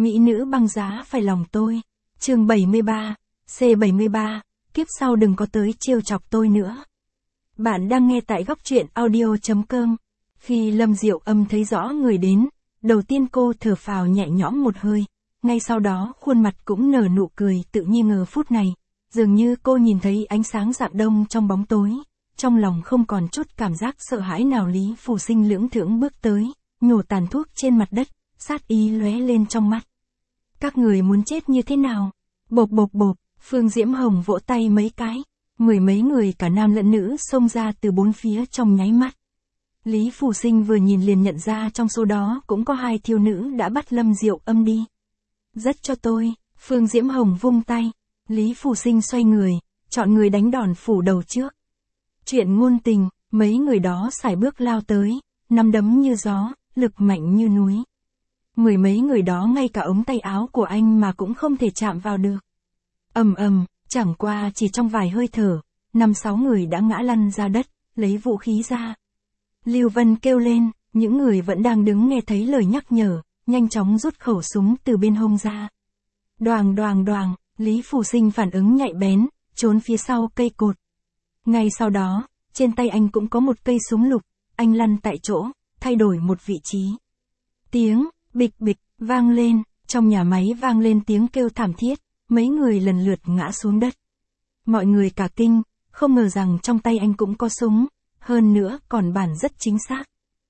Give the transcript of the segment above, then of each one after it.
Mỹ nữ băng giá phải lòng tôi. Chương 73, C73, kiếp sau đừng có tới trêu chọc tôi nữa. Bạn đang nghe tại góc truyện audio.com. Khi Lâm Diệu Âm thấy rõ người đến, đầu tiên cô thở phào nhẹ nhõm một hơi, ngay sau đó khuôn mặt cũng nở nụ cười tự nhiên ngờ phút này, dường như cô nhìn thấy ánh sáng rạng đông trong bóng tối, trong lòng không còn chút cảm giác sợ hãi nào. Lý Phù Sinh lưỡng thưởng bước tới, nhổ tàn thuốc trên mặt đất, sát ý lóe lên trong mắt. Các người muốn chết như thế nào? Bộp bộp bộp, Phương Diễm Hồng vỗ tay mấy cái, mười mấy người cả nam lẫn nữ xông ra từ bốn phía trong nháy mắt. Lý Phù Sinh vừa nhìn liền nhận ra trong số đó cũng có hai thiếu nữ đã bắt Lâm Diệu Âm đi. Rất cho tôi, Phương Diễm Hồng vung tay, Lý Phù Sinh xoay người, chọn người đánh đòn phủ đầu trước. Chuyện ngôn tình, mấy người đó sải bước lao tới, nắm đấm như gió, lực mạnh như núi. Mười mấy người đó ngay cả ống tay áo của anh mà cũng không thể chạm vào được. Ầm ầm, chẳng qua chỉ trong vài hơi thở, 5-6 người đã ngã lăn ra đất, lấy vũ khí ra. Lưu Vân kêu lên, những người vẫn đang đứng nghe thấy lời nhắc nhở, nhanh chóng rút khẩu súng từ bên hông ra. Đoàng đoàng đoàng, Lý Phù Sinh phản ứng nhạy bén, trốn phía sau cây cột. Ngay sau đó, trên tay anh cũng có một cây súng lục, anh lăn tại chỗ, thay đổi một vị trí. Tiếng bịch bịch vang lên, trong nhà máy vang lên tiếng kêu thảm thiết, mấy người lần lượt ngã xuống đất. Mọi người cả kinh, không ngờ rằng trong tay anh cũng có súng, hơn nữa còn bản rất chính xác.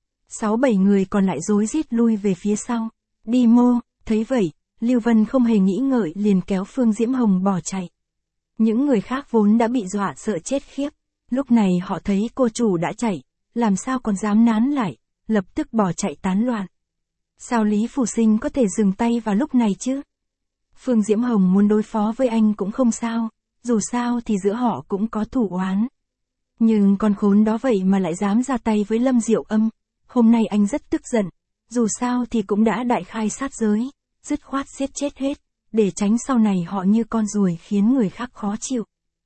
6-7 người còn lại rối rít lui về phía sau. Đi mô, thấy vậy, Lưu Vân không hề nghĩ ngợi liền kéo Phương Diễm Hồng bỏ chạy. Những người khác vốn đã bị dọa sợ chết khiếp, lúc này họ thấy cô chủ đã chạy, làm sao còn dám nán lại, lập tức bỏ chạy tán loạn. Sao Lý Phù Sinh có thể dừng tay vào lúc này chứ? Phương Diễm Hồng muốn đối phó với anh cũng không sao, dù sao thì giữa họ cũng có thù oán. Nhưng con khốn đó vậy mà lại dám ra tay với Lâm Diệu Âm, hôm nay anh rất tức giận, dù sao thì cũng đã đại khai sát giới, dứt khoát giết chết hết, để tránh sau này họ như con ruồi khiến người khác khó chịu.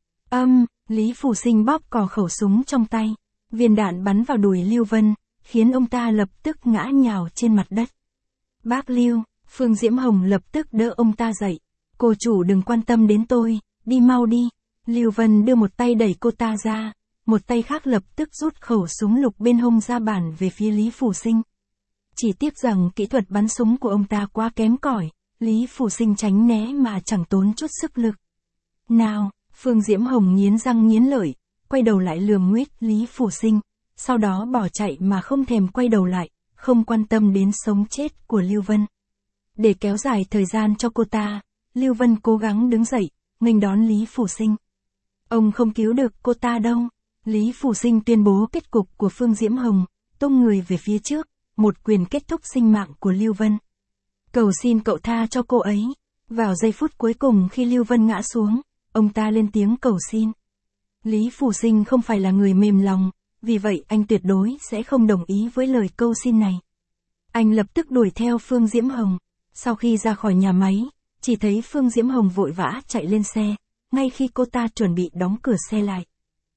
Lý Phù Sinh bóp cò khẩu súng trong tay, viên đạn bắn vào đùi Lưu Vân, khiến ông ta lập tức ngã nhào trên mặt đất. Bác Lưu, Phương Diễm Hồng lập tức đỡ ông ta dậy, cô chủ đừng quan tâm đến tôi, đi mau đi. Lưu Vân đưa một tay đẩy cô ta ra, một tay khác lập tức rút khẩu súng lục bên hông ra bản về phía Lý Phù Sinh. Chỉ tiếc rằng kỹ thuật bắn súng của ông ta quá kém cỏi, Lý Phù Sinh tránh né mà chẳng tốn chút sức lực. Nào, Phương Diễm Hồng nghiến răng nghiến lợi, quay đầu lại lườm nguýt Lý Phù Sinh, sau đó bỏ chạy mà không thèm quay đầu lại, không quan tâm đến sống chết của Lưu Vân. Để kéo dài thời gian cho cô ta, Lưu Vân cố gắng đứng dậy, nghênh đón Lý Phù Sinh. Ông không cứu được cô ta đâu. Lý Phù Sinh tuyên bố kết cục của Phương Diễm Hồng, tung người về phía trước, một quyền kết thúc sinh mạng của Lưu Vân. Cầu xin cậu tha cho cô ấy. Vào giây phút cuối cùng khi Lưu Vân ngã xuống, ông ta lên tiếng cầu xin. Lý Phù Sinh không phải là người mềm lòng, vì vậy anh tuyệt đối sẽ không đồng ý với lời cầu xin này. Anh lập tức đuổi theo Phương Diễm Hồng. Sau khi ra khỏi nhà máy, chỉ thấy Phương Diễm Hồng vội vã chạy lên xe, ngay khi cô ta chuẩn bị đóng cửa xe lại.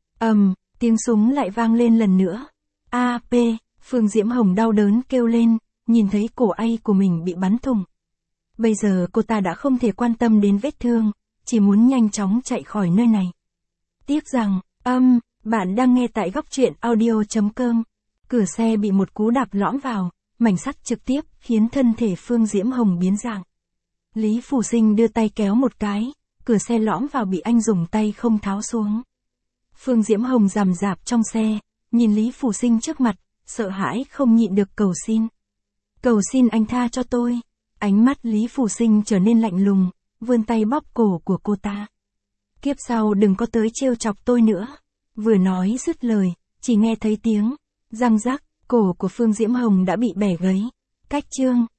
Tiếng súng lại vang lên lần nữa. AP, Phương Diễm Hồng đau đớn kêu lên, nhìn thấy cổ ay của mình bị bắn thủng. Bây giờ cô ta đã không thể quan tâm đến vết thương, chỉ muốn nhanh chóng chạy khỏi nơi này. Tiếc rằng, bạn đang nghe tại góc truyện audio.com. Cửa xe bị một cú đạp lõm vào, mảnh sắt trực tiếp khiến thân thể Phương Diễm Hồng biến dạng. Lý Phù Sinh đưa tay kéo một cái, cửa xe lõm vào bị anh dùng tay không tháo xuống. Phương Diễm Hồng rằm rạp trong xe, nhìn Lý Phù Sinh trước mặt, sợ hãi không nhịn được cầu xin. Cầu xin anh tha cho tôi. Ánh mắt Lý Phù Sinh trở nên lạnh lùng, vươn tay bóp cổ của cô ta. Kiếp sau đừng có tới trêu chọc tôi nữa. Vừa nói dứt lời, chỉ nghe thấy tiếng răng rắc, cổ của Phương Diễm Hồng đã bị bẻ gãy. Cách chương